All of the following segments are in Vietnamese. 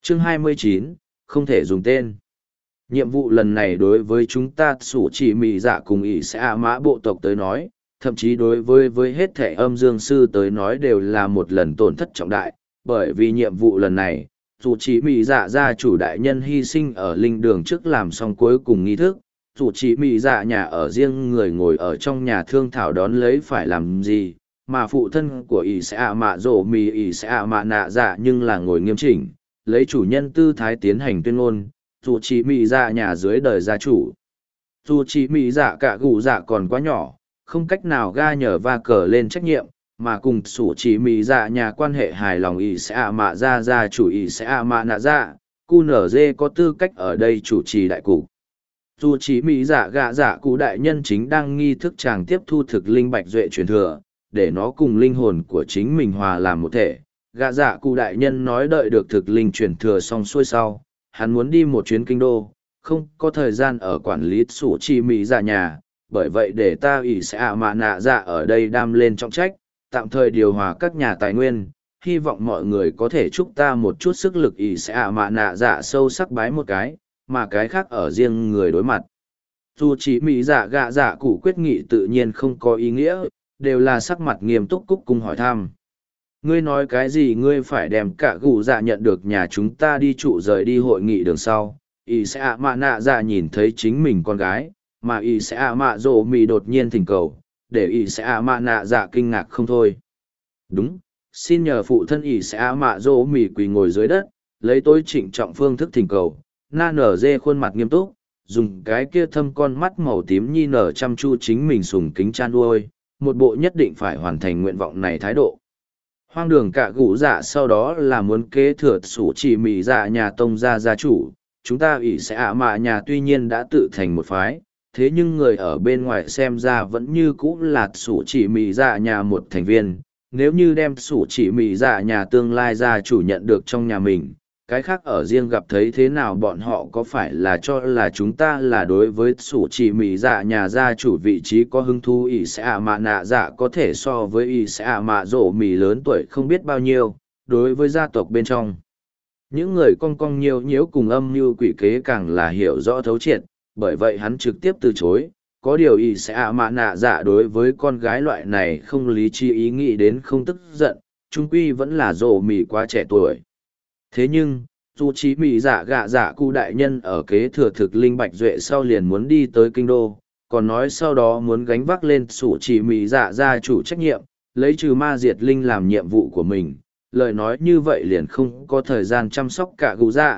Chương 29, không thể dùng tên. Nhiệm vụ lần này đối với chúng ta sủ chỉ mị dạ cùng ỷ sẽ ạ mã bộ tộc tới nói, thậm chí đối với hết thể âm dương sư tới nói đều là một lần tổn thất trọng đại, bởi vì nhiệm vụ lần này, dù chỉ mị dạ gia chủ đại nhân hy sinh ở linh đường trước làm xong cuối cùng nghi thức, dù chỉ mị dạ nhà ở riêng người ngồi ở trong nhà thương thảo đón lấy phải làm gì, mà phụ thân của ỷ sẽ ạ mạ rổ mì ỷ sẽ ạ mạ nạ dạ nhưng là ngồi nghiêm chỉnh, lấy chủ nhân tư thái tiến hành tuyên ngôn, dù chỉ mị dạ nhà dưới đời gia chủ. Dù chỉ mị dạ cả gù dạ còn quá nhỏ, không cách nào ga nhờ va cờ lên trách nhiệm, mà cùng sủ chỉ mị dạ nhà quan hệ hài lòng ỷ sẽ ạ mạ ra gia chủ ỷ sẽ ạ mạ nạ dạ, cu nở dê có tư cách ở đây chủ trì đại cục. Dù chỉ mị dạ gạ dạ cụ đại nhân chính đang nghi thức chàng tiếp thu thực linh bạch duệ truyền thừa, để nó cùng linh hồn của chính mình hòa làm một thể. Gạ dạ cụ đại nhân nói đợi được thực linh truyền thừa xong xuôi sau, hắn muốn đi một chuyến kinh đô, không có thời gian ở quản lý sủ chi mỹ dạ nhà, bởi vậy để ta ỷ sẽ ạ mạ nạ dạ ở đây đam lên trọng trách, tạm thời điều hòa các nhà tài nguyên, hy vọng mọi người có thể chúc ta một chút sức lực ỷ sẽ ạ mạ nạ dạ sâu sắc bái một cái, mà cái khác ở riêng người đối mặt. Dù chỉ mỹ dạ gạ dạ cụ quyết nghị tự nhiên không có ý nghĩa, đều là sắc mặt nghiêm túc cúc cung hỏi thăm. Ngươi nói cái gì ngươi phải đem cả gù dạ nhận được nhà chúng ta đi trụ rời đi hội nghị đường sau. Ý sẽ ạ mạ nạ dạ nhìn thấy chính mình con gái, mà ý sẽ ạ mạ rộ mì đột nhiên thỉnh cầu, để ý sẽ ạ mạ nạ dạ kinh ngạc không thôi. Đúng, xin nhờ phụ thân ý sẽ ạ mạ rộ mì quỳ ngồi dưới đất, lấy tối trịnh trọng phương thức thỉnh cầu. Na nở dê khuôn mặt nghiêm túc, dùng cái kia thâm con mắt màu tím nhi nở chăm chu chính mình sùng kính chan nuôi, một bộ nhất định phải hoàn thành nguyện vọng này thái độ. Hoang đường cả gũ dạ sau đó là muốn kế thừa sủ chỉ mì dạ nhà tông gia gia chủ, chúng ta ỷ sẽ ạ mạ nhà tuy nhiên đã tự thành một phái, thế nhưng người ở bên ngoài xem ra vẫn như cũ là sủ chỉ mì dạ nhà một thành viên, nếu như đem sủ chỉ mì dạ nhà tương lai gia chủ nhận được trong nhà mình. Cái khác ở riêng gặp thấy thế nào bọn họ có phải là cho là chúng ta là đối với sủ chỉ mị dạ nhà gia chủ vị trí có hứng thú ỷ sẽ ạ mạ nạ dạ có thể so với ỷ sẽ ạ mạ rổ mì lớn tuổi không biết bao nhiêu, đối với gia tộc bên trong. Những người cong cong nhiều nhiễu cùng âm mưu quỷ kế càng là hiểu rõ thấu triệt, bởi vậy hắn trực tiếp từ chối. Có điều ỷ sẽ ạ mạ nạ dạ đối với con gái loại này không lý trí ý nghĩ đến không tức giận, trung quy vẫn là rổ mì quá trẻ tuổi. Thế nhưng, dù chí mị dạ gạ dạ cụ đại nhân ở kế thừa thực linh bạch duệ sau liền muốn đi tới kinh đô, còn nói sau đó muốn gánh vác lên sủ chỉ mị dạ gia chủ trách nhiệm, lấy trừ ma diệt linh làm nhiệm vụ của mình. Lời nói như vậy liền không có thời gian chăm sóc cả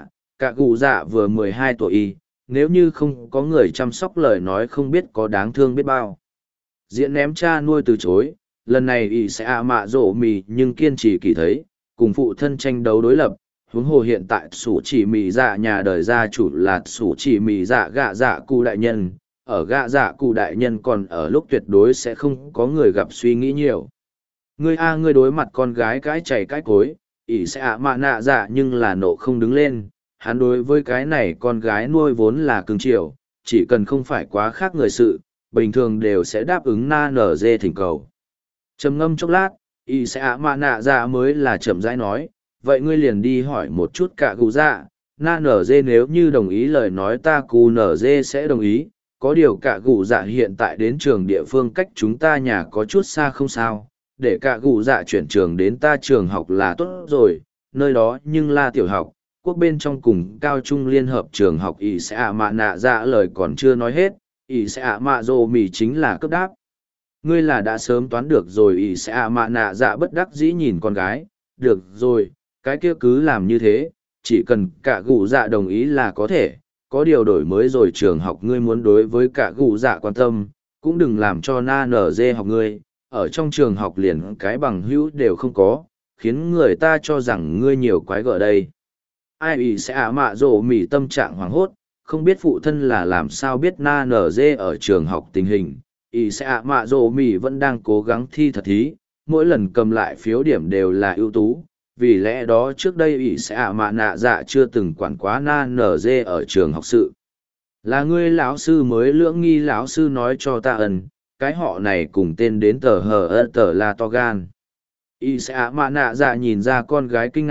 cụ dạ vừa 12 tuổi, nếu như không có người chăm sóc lời nói không biết có đáng thương biết bao. Diện ném cha nuôi từ chối, lần này y sẽ ạ mạ rổ mì nhưng kiên trì kỳ thấy, cùng phụ thân tranh đấu đối lập. Huống hồ hiện tại sủ chỉ mì dạ nhà đời gia chủ là sủ chỉ mì dạ gạ dạ cụ đại nhân, ở gạ dạ cụ đại nhân còn ở lúc tuyệt đối sẽ không có người gặp suy nghĩ nhiều. Ngươi đối mặt con gái cái chảy cái cối, ỷ sẽ ạ mạ nạ dạ nhưng là nộ không đứng lên, hắn đối với cái này con gái nuôi vốn là cưng chiều, chỉ cần không phải quá khác người sự, bình thường đều sẽ đáp ứng na nở dê thỉnh cầu. Trầm ngâm chốc lát, ỷ sẽ ạ mạ nạ dạ mới là chậm rãi nói. Vậy ngươi liền đi hỏi một chút cả cụ dạ, na nở dê nếu như đồng ý lời nói ta cụ nở dê sẽ đồng ý, có điều cả cụ dạ hiện tại đến trường địa phương cách chúng ta nhà có chút xa không sao, để cả cụ dạ chuyển trường đến ta trường học là tốt rồi, nơi đó nhưng là tiểu học, quốc bên trong cùng cao trung liên hợp trường học ỷ sẽ ạ mạ nạ dạ lời còn chưa nói hết, ỷ sẽ ạ mạ rồ mì chính là cấp đáp. Ngươi là đã sớm toán được rồi ỷ sẽ ạ mạ nạ dạ bất đắc dĩ nhìn con gái, được rồi. Cái kia cứ làm như thế, chỉ cần cả gù dạ đồng ý là có thể, có điều đổi mới rồi trường học ngươi muốn đối với cả gù dạ quan tâm, cũng đừng làm cho na nở dê học ngươi, ở trong trường học liền cái bằng hữu đều không có, khiến người ta cho rằng ngươi nhiều quái gở đây. Ai ý sẽ ả mạ rổ mỉ tâm trạng hoảng hốt, không biết phụ thân là làm sao biết na nở dê ở trường học tình hình, ý sẽ ả mạ rổ mỉ vẫn đang cố gắng thi thật thí, mỗi lần cầm lại phiếu điểm đều là ưu tú. Vì lẽ đó trước đây ỷ sẽ ạ mạ nạ dạ chưa từng quản quá na nở dê ở trường học sự. Là ngươi lão sư mới lưỡng nghi lão sư nói cho ta ẩn, cái họ này cùng tên đến tờ hờ ơ tờ là to gan. Ỷ sẽ ạ mạ nạ dạ nhìn ra con gái kinh ngạc,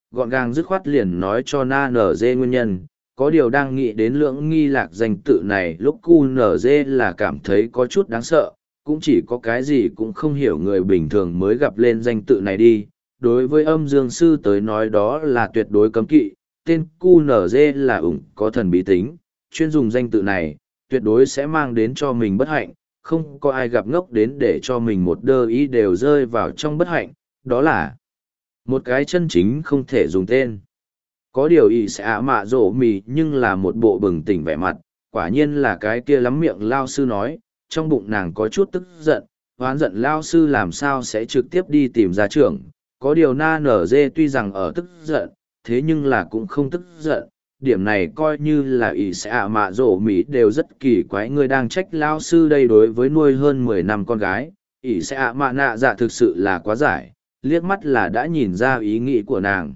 gọn gàng dứt khoát liền nói cho na nở dê nguyên nhân. Có điều đang nghĩ đến lưỡng nghi lạc danh tự này lúc cu nở dê là cảm thấy có chút đáng sợ, cũng chỉ có cái gì cũng không hiểu người bình thường mới gặp lên danh tự này đi. Đối với âm dương sư tới nói đó là tuyệt đối cấm kỵ, tên cu nở dê là ủng có thần bí tính, chuyên dùng danh tự này, tuyệt đối sẽ mang đến cho mình bất hạnh, không có ai gặp ngốc đến để cho mình một đơ ý đều rơi vào trong bất hạnh, đó là một cái chân chính không thể dùng tên. Có điều ý sẽ ạ mạ rổ mì nhưng là một bộ bừng tỉnh vẻ mặt, quả nhiên là cái kia lắm miệng lao sư nói, trong bụng nàng có chút tức giận, oán giận lao sư làm sao sẽ trực tiếp đi tìm gia trưởng. Có điều na nở dê tuy rằng ở tức giận, thế nhưng là cũng không tức giận, điểm này coi như là ý sẽ ạ mạ rổ mì đều rất kỳ quái, người đang trách lao sư đây đối với nuôi hơn 10 năm con gái, ý sẽ ạ mạ nạ dạ thực sự là quá giải, liếc mắt là đã nhìn ra ý nghĩ của nàng.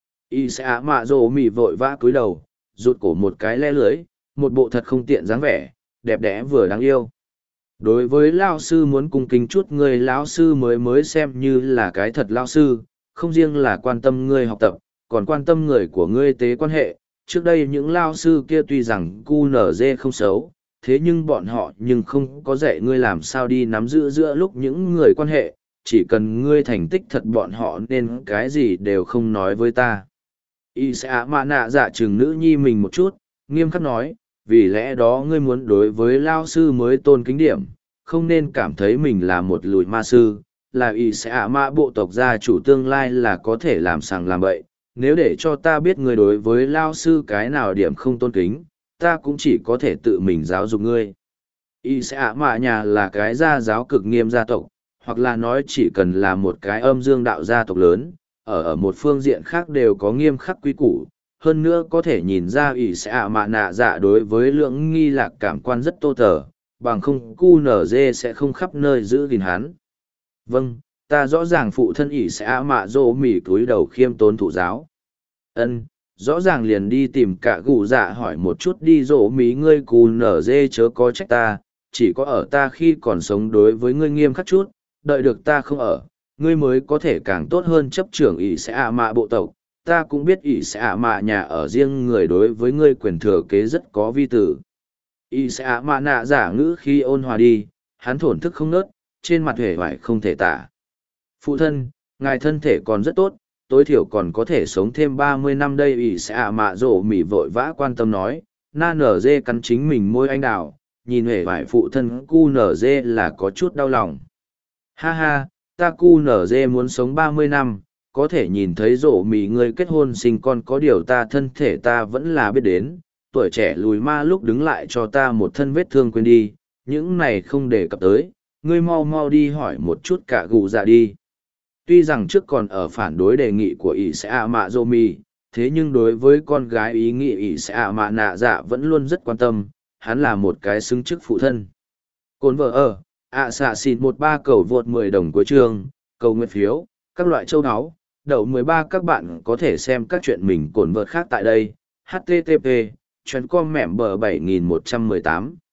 Y sẽ ạ mạ rồ mì vội vã cúi đầu, rụt cổ một cái le lưới, một bộ thật không tiện dáng vẻ, đẹp đẽ vừa đáng yêu. Đối với lao sư muốn cung kính chút người lão sư mới xem như là cái thật lao sư, không riêng là quan tâm ngươi học tập, còn quan tâm người của ngươi tế quan hệ. Trước đây những lao sư kia tuy rằng cu nở dê không xấu, thế nhưng bọn họ nhưng không có dạy ngươi làm sao đi nắm giữ giữa lúc những người quan hệ, chỉ cần ngươi thành tích thật bọn họ nên cái gì đều không nói với ta. Y sẽ ạ mạ nạ dạ chừng nữ nhi mình một chút, nghiêm khắc nói, vì lẽ đó ngươi muốn đối với lao sư mới tôn kính điểm, không nên cảm thấy mình là một lùi ma sư, là y sẽ ạ mạ bộ tộc gia chủ tương lai là có thể làm sàng làm bậy. Nếu để cho ta biết ngươi đối với lao sư cái nào điểm không tôn kính, ta cũng chỉ có thể tự mình giáo dục ngươi. Y sẽ ạ mạ nhà là cái gia giáo cực nghiêm gia tộc, hoặc là nói chỉ cần là một cái âm dương đạo gia tộc lớn, ở một phương diện khác đều có nghiêm khắc quy củ, hơn nữa có thể nhìn ra ỷ sẽ ạ mạ nạ dạ đối với lượng nghi lạc cảm quan rất tô tờ, bằng không cu nở dê sẽ không khắp nơi giữ gìn hắn. Vâng, ta rõ ràng phụ thân ỷ sẽ ạ mạ dỗ mỉ cúi đầu khiêm tốn thụ giáo. Ân, rõ ràng liền đi tìm cả gù dạ hỏi một chút đi dỗ mí ngươi cu nở dê chớ có trách ta, chỉ có ở ta khi còn sống đối với ngươi nghiêm khắc chút, đợi được ta không ở, ngươi mới có thể càng tốt hơn chấp trưởng ỷ sẽ ạ mạ bộ tộc. Ta cũng biết ỷ sẽ ạ mạ nhà ở riêng người đối với ngươi quyền thừa kế rất có vi tử. Ỷ sẽ ạ mạ nạ giả ngữ khi ôn hòa đi, hắn thổn thức không nớt, trên mặt hề hoài không thể tả. Phụ thân, ngài thân thể còn rất tốt, tối thiểu còn có thể sống thêm 30 năm đây. Ỷ sẽ ạ mạ rổ mỉ vội vã quan tâm nói, na nở dê cắn chính mình môi anh đào, nhìn hề hoài phụ thân cu nở dê là có chút đau lòng. Ha ha, ta cu nở dê muốn sống 30 năm, có thể nhìn thấy rổ mì ngươi kết hôn sinh con, có điều ta thân thể ta vẫn là biết đến, tuổi trẻ lùi ma lúc đứng lại cho ta một thân vết thương quên đi, những này không đề cập tới, ngươi mau mau đi hỏi một chút cả gù dạ đi. Tuy rằng trước còn ở phản đối đề nghị của ỷ sẽ ạ mạ rô mì, thế nhưng đối với con gái ý nghĩ ỷ sẽ ạ mạ nạ dạ vẫn luôn rất quan tâm, hắn là một cái xứng chức phụ thân. Cồn vợ ở xạ xịn 13 cầu vượt 10 đồng cuối chương, cầu nguyện phiếu, các loại châu áo, đậu 13 các bạn có thể xem các chuyện mình cồn vợt khác tại đây. http://com mẻm bờ 7118